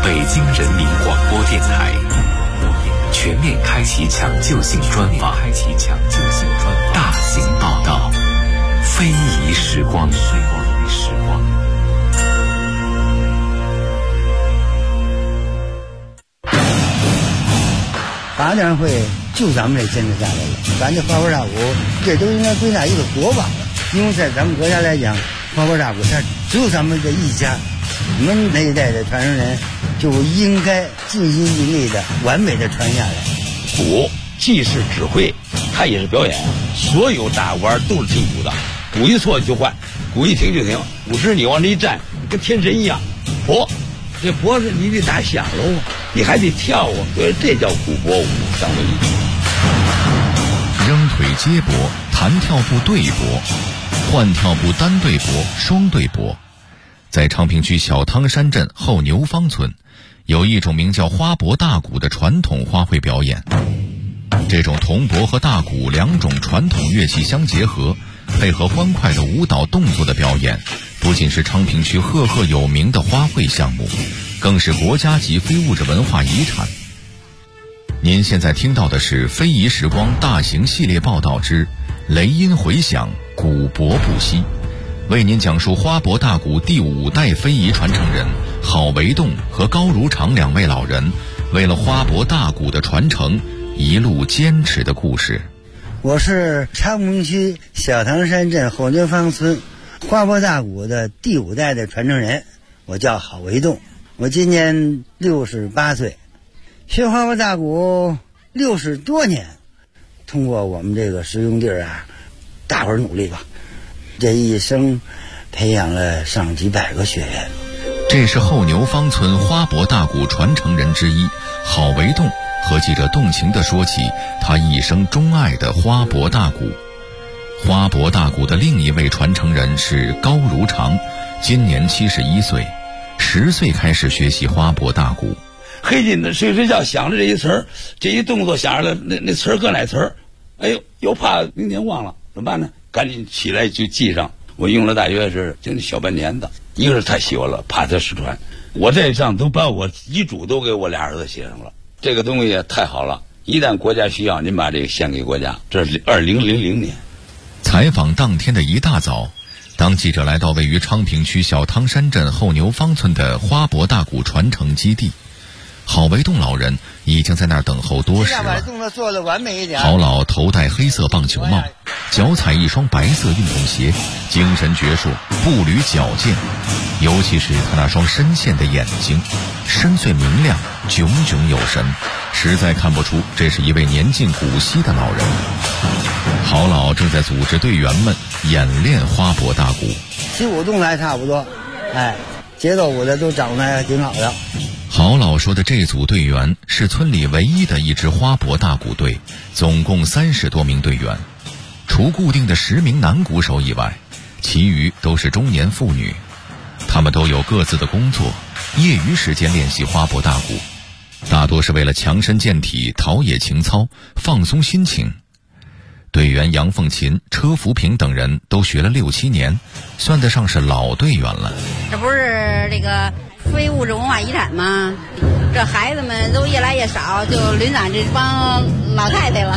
北京人民广播电台全面开启抢救性专访，大型报道，非遗时光。 发展会就咱们这坚持下来了，咱这花坡大鼓这都应该归纳一个国宝了，因为在咱们国家来讲，花坡大鼓它只有咱们这一家，我们那一代的传承人就应该尽心尽力的完美的传下来。 鼓既是指挥，它也是表演，所有大鼓都是听鼓的，鼓一错就换，鼓一停就停，鼓时你往这一站跟天神一样，这脖子你得打响喽，你还得跳啊，对，这叫鼓脖舞，上回扔腿接脖，弹跳步对脖，换跳步单对脖、双对脖。在昌平区小汤山镇后牛坊村，有一种名叫花脖大鼓的传统花卉表演。这种铜钹和大鼓两种传统乐器相结合，配合欢快的舞蹈动作的表演，不仅是昌平区赫赫有名的花卉项目，更是国家级非物质文化遗产。您现在听到的是非遗时光大型系列报道之雷音回响，鼓脖不息，为您讲述花脖大鼓第5代非遗传承人郝维栋和高如常2位老人为了花脖大鼓的传承一路坚持的故事。 我是昌平区小汤山镇后牛坊村花脖大鼓的第5代的传承人，我叫郝维栋，我今年68岁，学花脖大鼓60多年，通过我们这个实用地儿啊，大伙儿努力吧，这一生培养了上几百个学员。 这是后牛坊村花脖大鼓传承人之一郝维栋和记者动情地说起他一生钟爱的花脖大鼓。花脖大鼓的另一位传承人是高如常，今年71岁，10岁开始学习花脖大鼓。 黑进的睡觉想着这一词儿，这一动作想着了，那词儿搁哪词儿？哎呦，又怕明天忘了，怎么办呢？赶紧起来就记上。我用了大约是将近小半年的，一个是太喜欢了，怕他失传。我这上都把我遗嘱都给我俩儿子写上了。这个东西也太好了，一旦国家需要，您把这个献给国家。这是2000年。 采访当天的一大早，当记者来到位于昌平区小汤山镇后牛坊村的花脖大鼓传承基地，郝维栋老人已经在那儿等候多时了。郝老头戴黑色棒球帽，脚踩一双白色运动鞋，精神矍铄，步履矫健，尤其是他那双深陷的眼睛，深邃明亮，炯炯有神，实在看不出这是一位年近古稀的老人。郝老正在组织队员们演练花脖大鼓， 起舞动作还差不多，节奏舞的都掌握的还挺好的。 郝老说的这组队员是村里唯一的一支花脖大鼓队，总共30多名队员，除固定的10名男鼓手以外，其余都是中年妇女。他们都有各自的工作，业余时间练习花脖大鼓，大多是为了强身健体、陶冶情操、放松心情。队员杨凤琴、车福平等人都学了6、7年，算得上是老队员了。 这不是这个非物质文化遗产吗？这孩子们都越来越少，就轮咱这帮老太太了。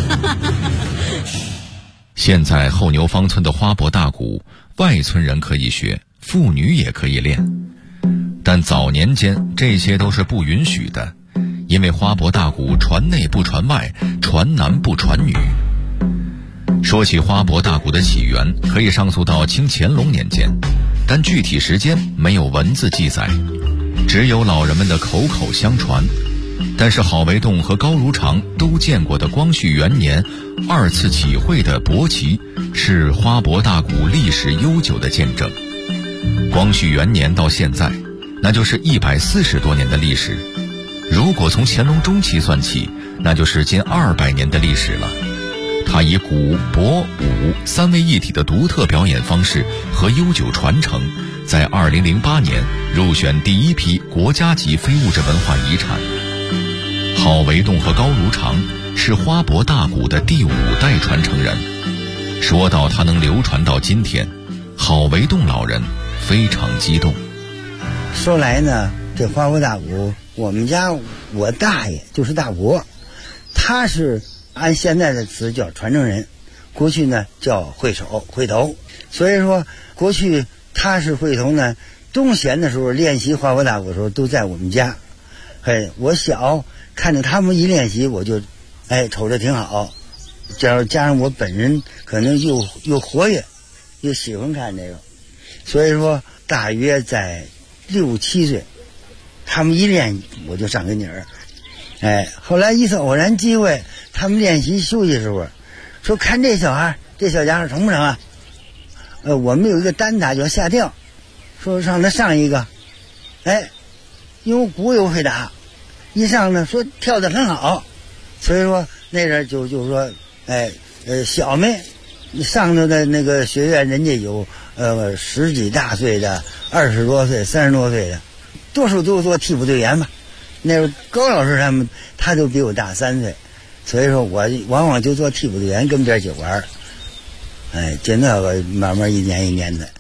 现在后牛坊村的花脖大鼓，外村人可以学，妇女也可以练，但早年间这些都是不允许的，因为花脖大鼓传内不传外，传男不传女。说起花脖大鼓的起源，可以上溯到清乾隆年间，但具体时间没有文字记载，只有老人们的口口相传。但是郝维栋和高如常都见过的光绪元年2次起会的国旗，是花脖大鼓历史悠久的见证。光绪元年到现在，那就是140多年的历史。如果从乾隆中期算起，那就是近200年的历史了。他以鼓、脖、舞3位一体的独特表演方式和悠久传承，在2008年入选第1批国家级非物质文化遗产。郝维栋和高如常是花脖大鼓的第5代传承人。说到他能流传到今天，郝维栋老人非常激动。 说来呢， 这花脖大鼓，我们家我大爷就是大伯，他是按现在的词叫传承人，过去呢叫会头，所以说过去他是会头呢，冬闲的时候练习花脖大鼓的时候都在我们家。我小看着他们一练习，我就瞅着挺好，加上我本人可能又活跃，又喜欢看这个，所以说大约在6、7岁，他们一练我就上跟前儿。后来一次偶然机会，他们练习休息的时候说看这小孩，这小家伙成不成啊？我们有一个单打叫下跳，说让他上一个，因为鼓又会打，一上呢说跳得很好，所以说那阵就说小妹上头的那个学院，人家有10几大岁的，20多岁、30多岁的，多数都做替补队员嘛。那时候高老师他都比我大3岁，所以说我往往就做替补队员跟边去玩。就那个慢慢一年一年的。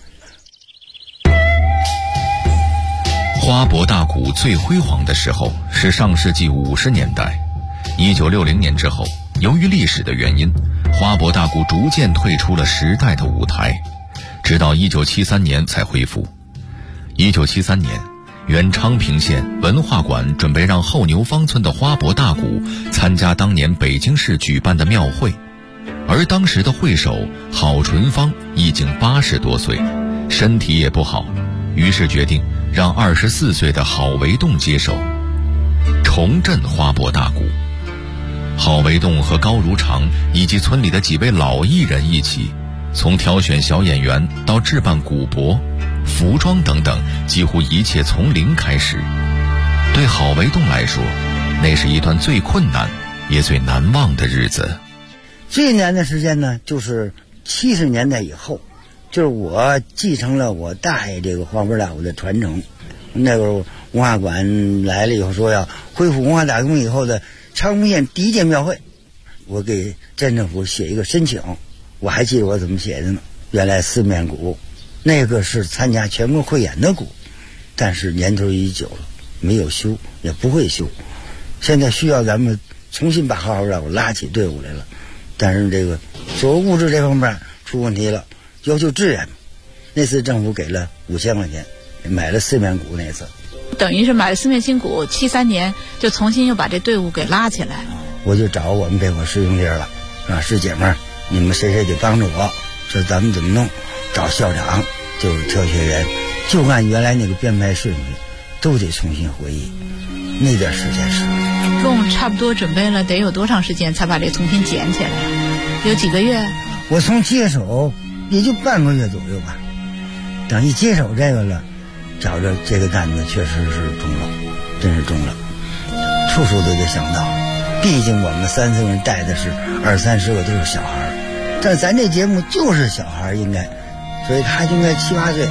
花脖大鼓最辉煌的时候是上世纪50年代，1960年之后，由于历史的原因，花脖大鼓逐渐退出了时代的舞台，直到1973年才恢复。1973年，原昌平县文化馆准备让后牛坊村的花脖大鼓参加当年北京市举办的庙会，而当时的会首郝纯芳已经80多岁，身体也不好，于是决定让24岁的郝维栋接手，重振花脖大鼓。郝维栋和高如常以及村里的几位老艺人一起，从挑选小演员到置办鼓脖、服装等等，几乎一切从零开始。对郝维栋来说，那是一段最困难也最难忘的日子。 最难的时间呢，就是70年代以后，就是我继承了我大爷这个花脖大鼓的传承。那个文化馆来了以后，说要恢复文化大革命以后的昌平县第一届庙会，我给镇政府写一个申请，我还记得我怎么写的呢。原来4面鼓，那个是参加全国汇演的鼓，但是年头已久了，没有修，也不会修。现在需要咱们重新把花脖大鼓拉起队伍来了，但是这个所谓物质这方面出问题了，要求支援。那次政府给了5000块钱，买了4面鼓。那次等于是买了4面新鼓，73年就重新又把这队伍给拉起来。 我就找我们这块师兄弟了，师姐们，你们谁得帮助我，说咱们怎么弄，找校长，就是挑学员，就按原来那个编排顺序，都得重新回忆。那段时间是共差不多准备了得有多长时间才把这重新捡起来？有几个月？ 我从接手也就半个月左右吧。等一接手这个了，找着这个担子确实是重了，真是重了，处处都得想到。毕竟我们3、4个人带的是20、30个都是小孩，但咱这节目就是小孩应该，所以他应该7、8岁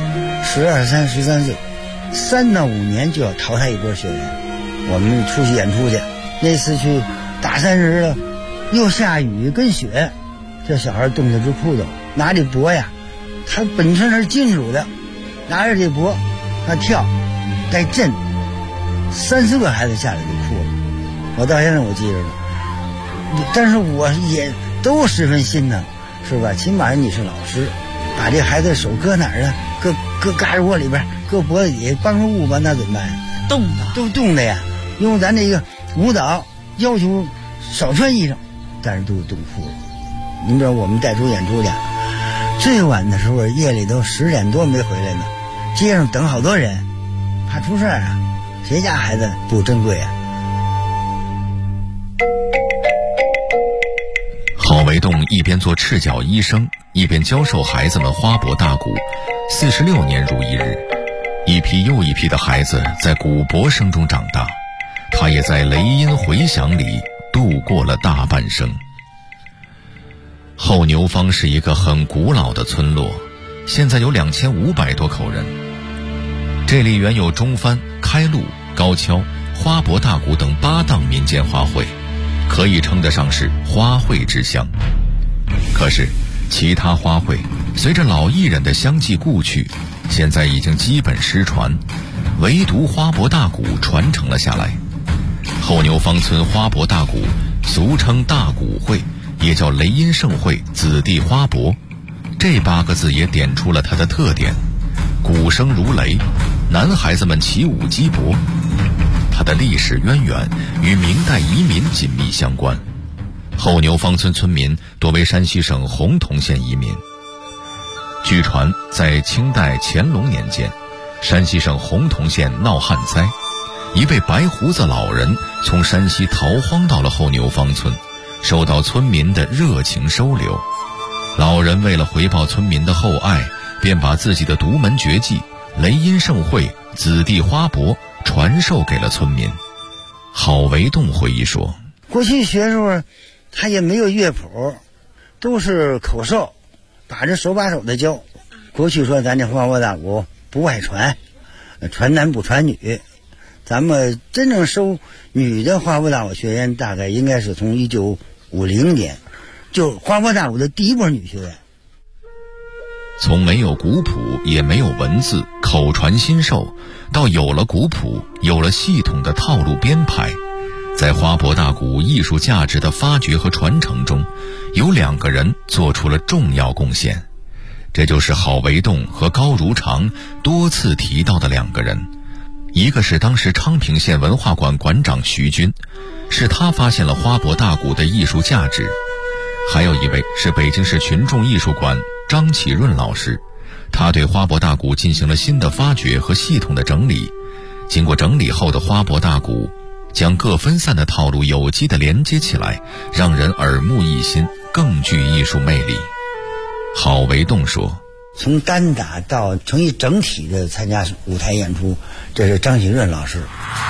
，12、13岁，3到5年就要淘汰一波学员。我们出去演出去，那次去大山日了，又下雨跟雪，这小孩冻得直哭抖，拿这脖呀，他本身是金属的，拿着这脖他跳带震，3、4个孩子下来就哭了，我到现在我记着呢。但是我也都十分心疼，是吧？起码你是老师，把这孩子手搁哪儿啊？搁嘎吱窝里边，搁脖子底下，帮着捂吧，那怎么办呀？ 冻的， 都冻的呀。因为咱这个舞蹈要求少穿衣裳，但是都冻哭了。你知道我们带出演出去，最晚的时候夜里都10点多没回来呢，街上等好多人，怕出事啊。谁家孩子不珍贵啊？ 郝维栋一边做赤脚医生，一边教授孩子们花脖大鼓，46年如一日，一批又一批的孩子在鼓脖声中长大，他也在雷音回响里度过了大半生。后牛坊是一个很古老的村落，现在有2500多口人。这里原有中番、开路、高跷、花脖大鼓等8档民间花卉，可以称得上是花卉之乡。可是其他花卉随着老艺人的相继故去，现在已经基本失传， 唯独花脖大鼓传承了下来。后牛坊村花脖大鼓俗称大鼓会，也叫雷音盛会子弟花脖，这8个字也点出了它的特点：鼓声如雷，男孩子们起舞击脖。它的历史渊源与明代移民紧密相关。后牛坊村村民多为山西省洪洞县移民。据传，在清代乾隆年间，山西省洪洞县闹旱灾，一位白胡子老人从山西逃荒到了后牛坊村，受到村民的热情收留。老人为了回报村民的厚爱，便把自己的独门绝技雷音盛会子弟花脖传授给了村民。郝维栋回忆说， 过去学时候他也没有乐谱，都是口授，把这手把手的教。过去说咱这花脖大鼓不外传，传男不传女，咱们真正收女的花脖大鼓学员大概应该是从1950年，就花脖大鼓的第一波女学员。 从没有鼓谱也没有文字，口传心授，到有了鼓谱，有了系统的套路编排，在花脖大鼓艺术价值的发掘和传承中，有2个人做出了重要贡献。这就是郝维栋和高如常多次提到的2个人。一个是当时昌平县文化馆馆长徐军，是他发现了花脖大鼓的艺术价值；还有一位是北京市群众艺术馆张启润老师，他对花脖大鼓进行了新的发掘和系统的整理。经过整理后的花脖大鼓，将各分散的套路有机地连接起来，让人耳目一新，更具艺术魅力。郝维栋说， 从单打到成一整体的参加舞台演出，这是张启润老师。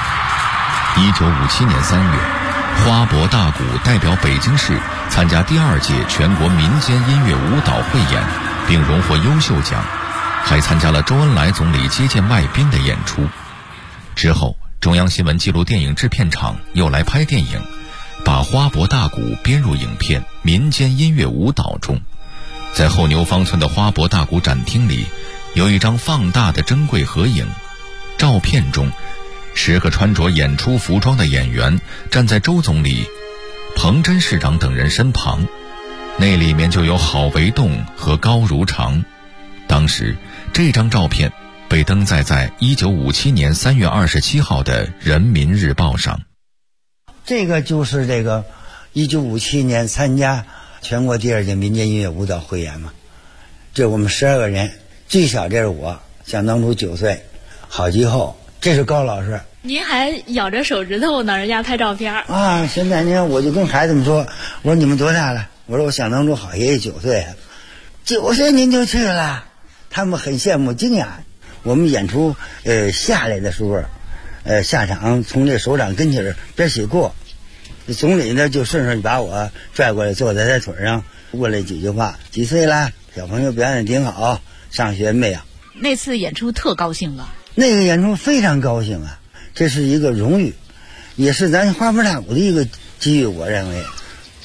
1957年3月，花脖大鼓代表北京市参加第2届全国民间音乐舞蹈汇演，并荣获优秀奖，还参加了周恩来总理接见外宾的演出。之后，中央新闻纪录电影制片厂又来拍电影，把花脖大鼓编入影片《民间音乐舞蹈》中。在后牛坊村的花脖大鼓展厅里，有一张放大的珍贵合影。照片中，10个穿着演出服装的演员站在周总理、彭真市长等人身旁，那里面就有郝维栋和高如常。当时这张照片被登载在1957年3月27号的《人民日报》上。 这个就是这个1957年参加全国第2届民间音乐舞蹈汇演嘛，这我们12个人，最小这是我，相当初9岁，郝继后，这是高老师。 您还咬着手指头呢，人家拍照片啊！现在呢，我就跟孩子们说，我说你们多大了？我说我相当初郝爷爷9岁，9岁您就去了，他们很羡慕惊讶。我们演出下来的时候，下场从这首长跟前边起过，总理呢就顺手把我拽过来，坐在他腿上，问了几句话：几岁了？小朋友表演挺好，上学没有？ 那次演出特高兴了。 那个演出非常高兴啊，这是一个荣誉，也是咱花脖大鼓的一个机遇，我认为。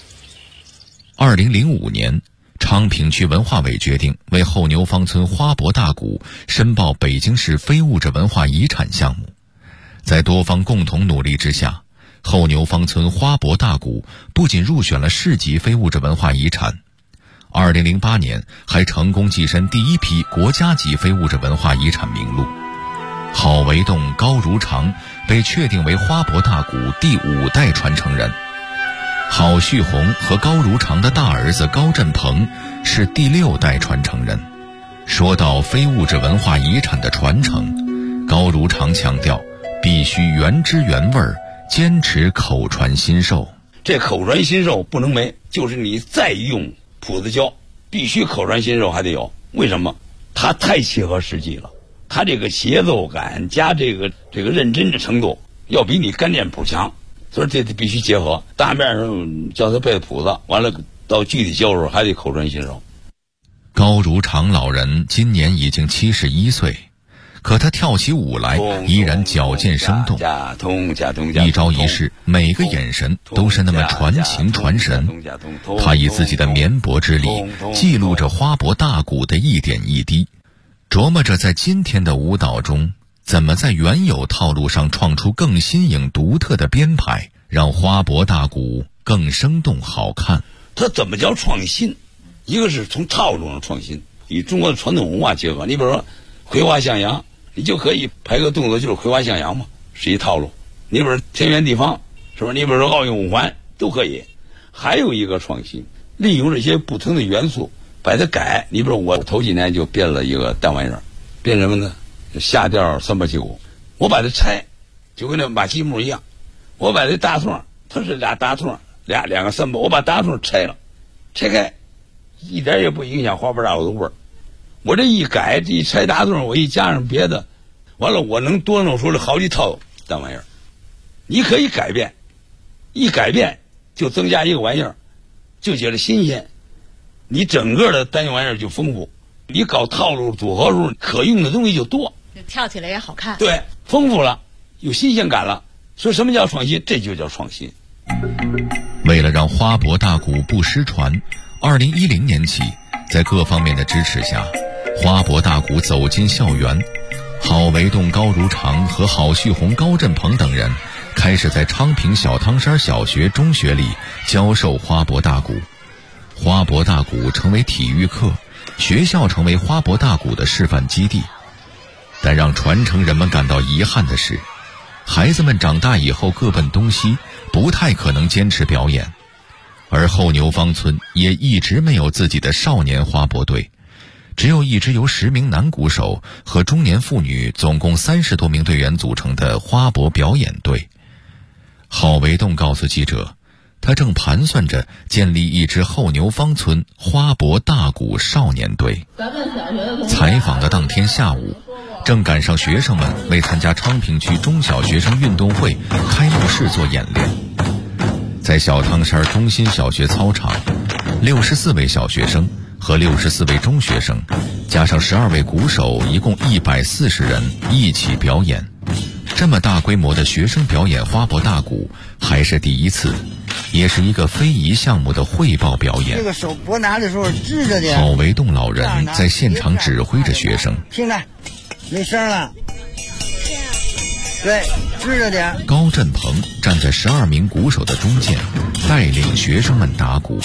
2005年，昌平区文化委决定为后牛坊村花脖大鼓申报北京市非物质文化遗产项目。在多方共同努力之下，后牛坊村花脖大鼓不仅入选了市级非物质文化遗产，2008年还成功跻身第1批国家级非物质文化遗产名录。郝维栋、高如常被确定为花脖大鼓第5代传承人，郝旭红和高如常的大儿子高振鹏是第6代传承人。说到非物质文化遗产的传承，高如常强调必须原汁原味，坚持口传心授。 这口传心授不能没，就是你再用谱子教，必须口传心授还得有。为什么？它太切合实际了，它这个节奏感加这个认真的程度，要比你干练谱强，所以这必须结合。大面上叫他背谱子，完了到具体教时候还得口传心授。 高如常老人今年已经71岁，可他跳起舞来依然矫健生动，一招一式，每个眼神都是那么传情传神。他以自己的绵薄之力记录着花脖大鼓的一点一滴，琢磨着在今天的舞蹈中怎么在原有套路上创出更新颖独特的编排，让花博大鼓更生动好看？ 它怎么叫创新？一个是从套路上创新，与中国的传统文化结合。你比如说葵花向阳，你就可以排个动作就是葵花向阳嘛，是一套路。你比如说天圆地方，是不是？你比如说奥运五环都可以。还有一个创新，利用这些不同的元素把它改。你比如我头几年就编了一个单玩意儿，编什么呢？下调三八七鼓，我把它拆，就跟那马蹄木一样。我把这大筒，它是俩大筒，两个三八，我把大筒拆了，拆开，一点也不影响花博大鼓的味儿。我这一改，这一拆大筒，我一加上别的，完了我能多弄出了好几套单玩意儿。你可以改变，一改变就增加一个玩意儿，就觉得新鲜，你整个的单元玩意儿就丰富。你搞套路组合时候，可用的东西就多， 就跳起来也好看。 对，丰富了，有新鲜感了。所以什么叫创新？这就叫创新。 为了让花博大鼓不失传，2010年起，在各方面的支持下，花博大鼓走进校园，郝维栋、高如常和郝旭红、高振鹏等人开始在昌平小汤山小学、中学里教授花博大鼓。花博大鼓成为体育课，学校成为花博大鼓的示范基地。但让传承人们感到遗憾的是，孩子们长大以后各奔东西，不太可能坚持表演。而后牛坊村也一直没有自己的少年花博队，只有一支由10名男鼓手和中年妇女总共30多名队员组成的花博表演队。郝维栋告诉记者，他正盘算着建立一支后牛坊村花博大鼓少年队。采访的当天下午，正赶上学生们为参加昌平区中小学生运动会开幕式做演练。在小汤山中心小学操场，64位小学生和64位中学生加上12位鼓手，一共140人一起表演。这么大规模的学生表演花博大鼓还是第一次，也是一个非遗项目的汇报表演。 这个手拨拿的时候支着点。 郝维栋老人在现场指挥着学生。 听着，没声了。对，支着点。 高振鹏站在12名鼓手的中间，带领学生们打鼓。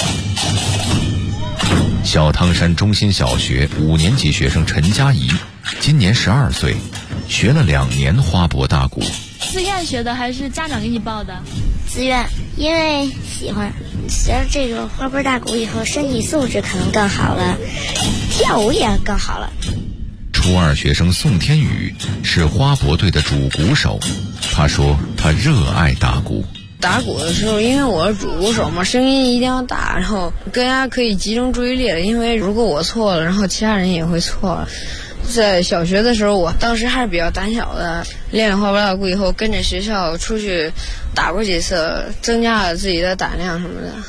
小汤山中心小学5年级学生陈佳怡今年12岁，学了2年花博大鼓。 自愿学的还是家长给你报的？ 自愿，因为喜欢。学了这个花博大鼓以后，身体素质可能更好了，跳舞也更好了。 初2学生宋天宇是花博队的主鼓手，他说他热爱打鼓。 打鼓的时候，因为我是主鼓手嘛，声音一定要大，然后更加可以集中注意力了。因为如果我错了，然后其他人也会错了。在小学的时候，我当时还是比较胆小的，练了花博大鼓以后，跟着学校出去打过几次，增加了自己的胆量什么的。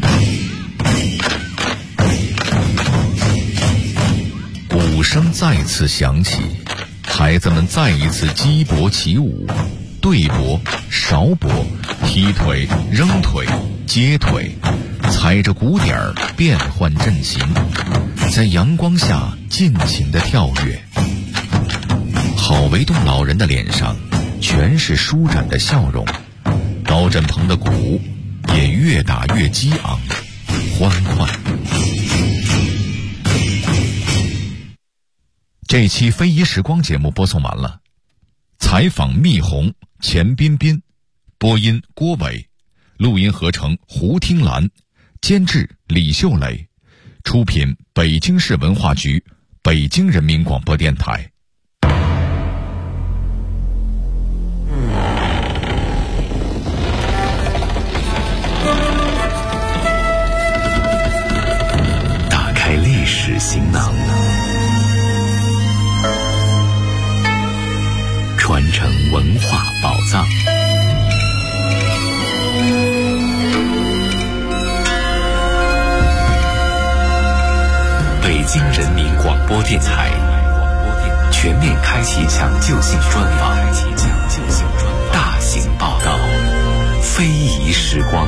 鼓声再次响起，孩子们再一次击搏起舞，对搏、勺搏、踢腿、扔腿、接腿，踩着鼓点儿变换阵型，在阳光下尽情地跳跃。郝维栋老人的脸上全是舒展的笑容，高振鹏的鼓也越打越激昂、欢快。这期非遗时光节目播送完了，采访蜜红、钱彬彬，播音郭伟，录音合成胡听兰，监制李秀磊，出品北京市文化局、北京人民广播电台。 打开历史行囊，传承文化宝藏。北京人民广播电台全面开启抢救性专访，大型报道，非遗时光。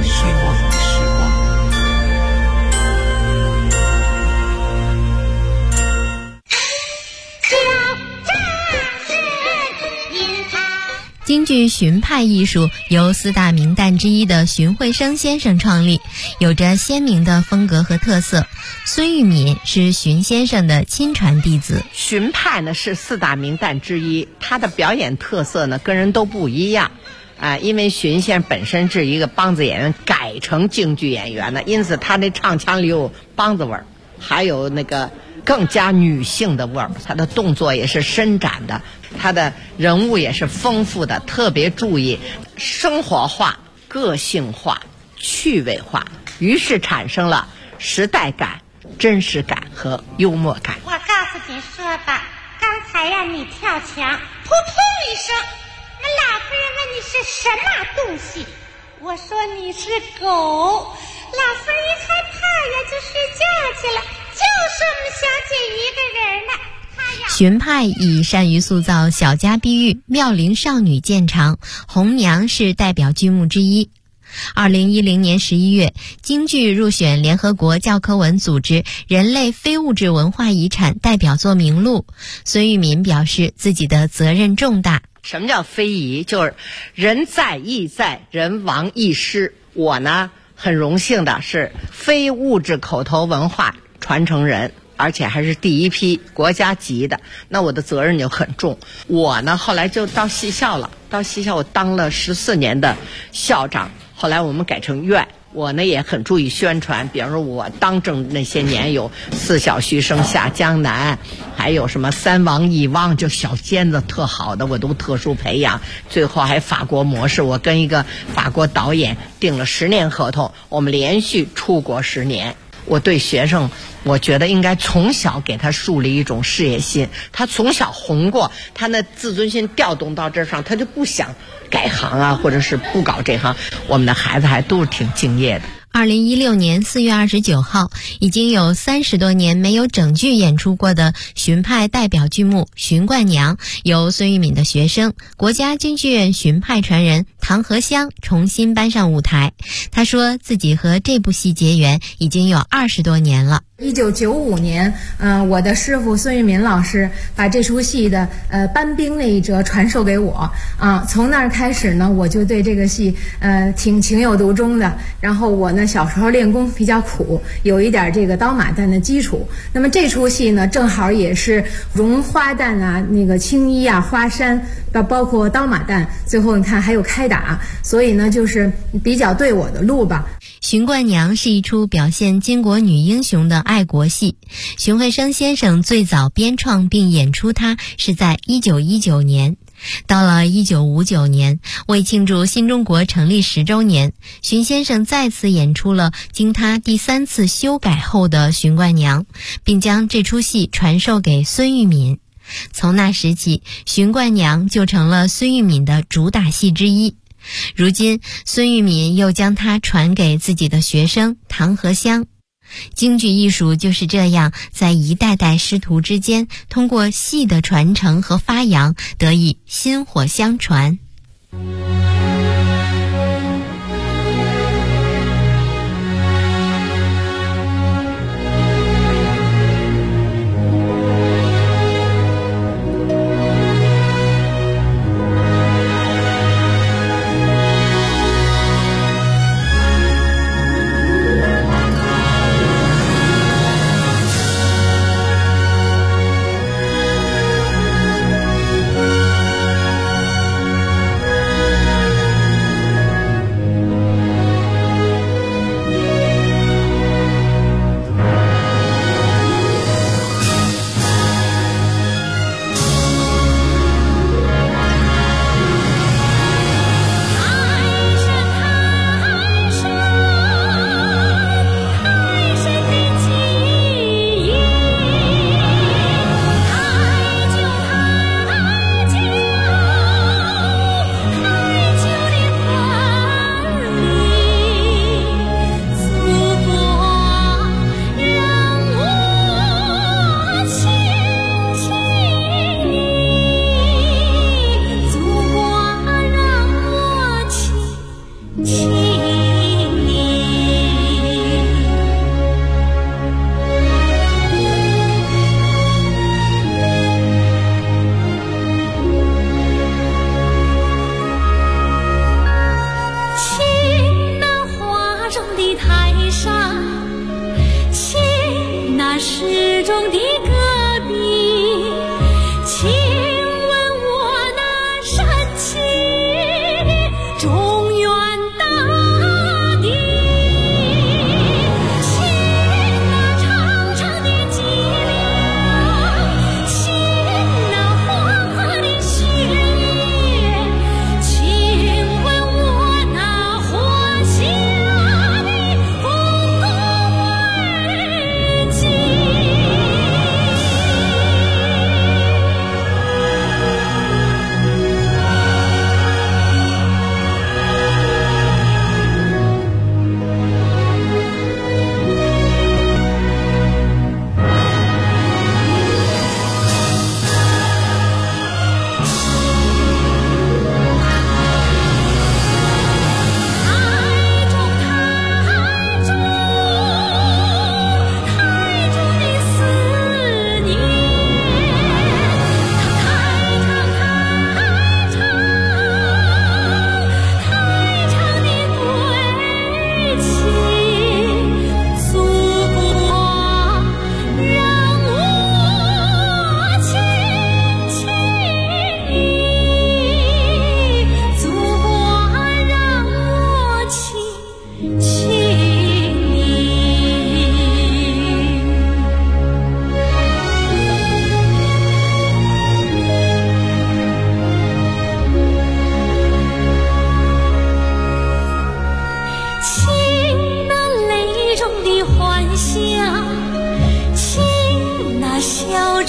京剧荀派艺术由4大名旦之一的荀慧生先生创立，有着鲜明的风格和特色。孙玉敏是荀先生的亲传弟子。 荀派呢是4大名旦之一，他的表演特色呢跟人都不一样。因为荀先生本身是一个梆子演员，改成京剧演员的，因此他那唱腔里有梆子味儿，还有那个更加女性的味儿。他的动作也是伸展的，他的人物也是丰富的，特别注意生活化、个性化、趣味化，于是产生了时代感、真实感和幽默感。 我告诉你说吧，刚才呀你跳墙，扑通一声，那老夫人问你是什么东西，我说你是狗，老夫人一害怕呀就睡觉去了，就是我们小姐一个人呢。 荀派以善于塑造小家碧玉、妙龄少女见长，红娘是代表剧目之一。2010年11月，京剧入选联合国教科文组织人类非物质文化遗产代表作名录。孙玉敏表示自己的责任重大。 什么叫非遗？就是人在亦在，人亡亦失。我呢很荣幸的是非物质口头文化传承人，而且还是第一批国家级的，那我的责任就很重。我呢后来就到戏校了，到戏校我当了14年的校长，后来我们改成院。我呢也很注意宣传，比方说我当政那些年有4小须生下江南，还有什么3王1汪，就小尖子特好的我都特殊培养，最后还法国模式，我跟一个法国导演订了10年合同，我们连续出国10年。我对学生，我觉得应该从小给他树立一种事业心，他从小红过，他那自尊心调动到这上，他就不想改行啊，或者是不搞这行。我们的孩子还都是挺敬业的。 2016年4月29号，已经有30多年没有整剧演出过的荀派代表剧目《荀冠娘》，由孙玉敏的学生、国家京剧院荀派传人唐和香重新搬上舞台。他说自己和这部戏结缘已经有20多年了。 1995年，我的师傅孙玉敏老师把这出戏的搬兵那一折传授给我啊，从那儿开始呢，我就对这个戏挺情有独钟的。然后我呢小时候练功比较苦，有一点这个刀马旦的基础。那么这出戏呢，正好也是绒花旦啊、那个青衣啊、花衫，包括刀马旦，最后你看还有开打，所以呢就是比较对我的路吧。 荀冠娘是一出表现巾帼女英雄的爱国戏，荀慧生先生最早编创并演出它是在1919年。到了1959年，为庆祝新中国成立10周年，荀先生再次演出了经他第3次修改后的荀冠娘，并将这出戏传授给孙玉敏。从那时起，荀冠娘就成了孙玉敏的主打戏之一。如今孙玉敏又将它传给自己的学生唐和香。京剧艺术就是这样在一代代师徒之间，通过戏的传承和发扬，得以薪火相传。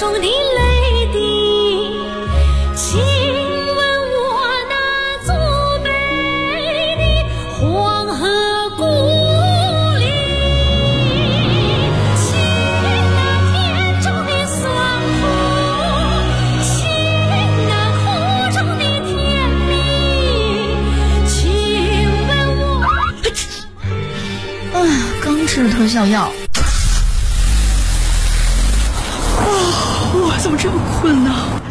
中的泪滴，亲吻我那祖辈的黄河故里，亲那田中的酸苦，亲那湖中的甜蜜，亲吻我。 刚吃了特效药。我怎么这么困呢？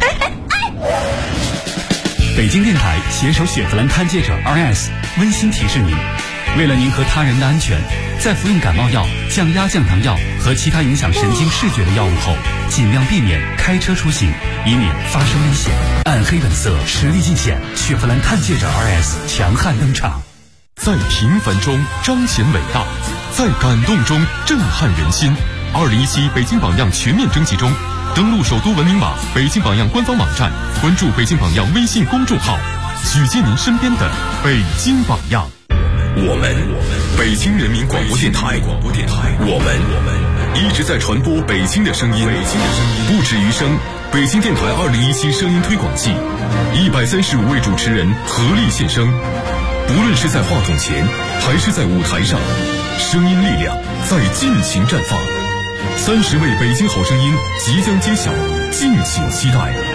北京电台携手雪佛兰探界者 RS 温馨提示您，为了您和他人的安全，在服用感冒药、降压降糖药和其他影响神经视觉的药物后，尽量避免开车出行，以免发生危险。暗黑本色，实力尽显，雪佛兰探界者 RS 强悍登场。 在平凡中彰显伟大，在感动中震撼人心。2017北京榜样全面征集中，登录首都文明网、北京榜样官方网站，关注北京榜样微信公众号，举荐您身边的北京榜样。 我们北京人民广播电台，我们一直在传播北京的声音，不止于声。北京电台2017声音推广季，135位主持人合力献声，不论是在话筒前还是在舞台上，声音力量在尽情绽放。30位北京好声音即将揭晓，敬请期待。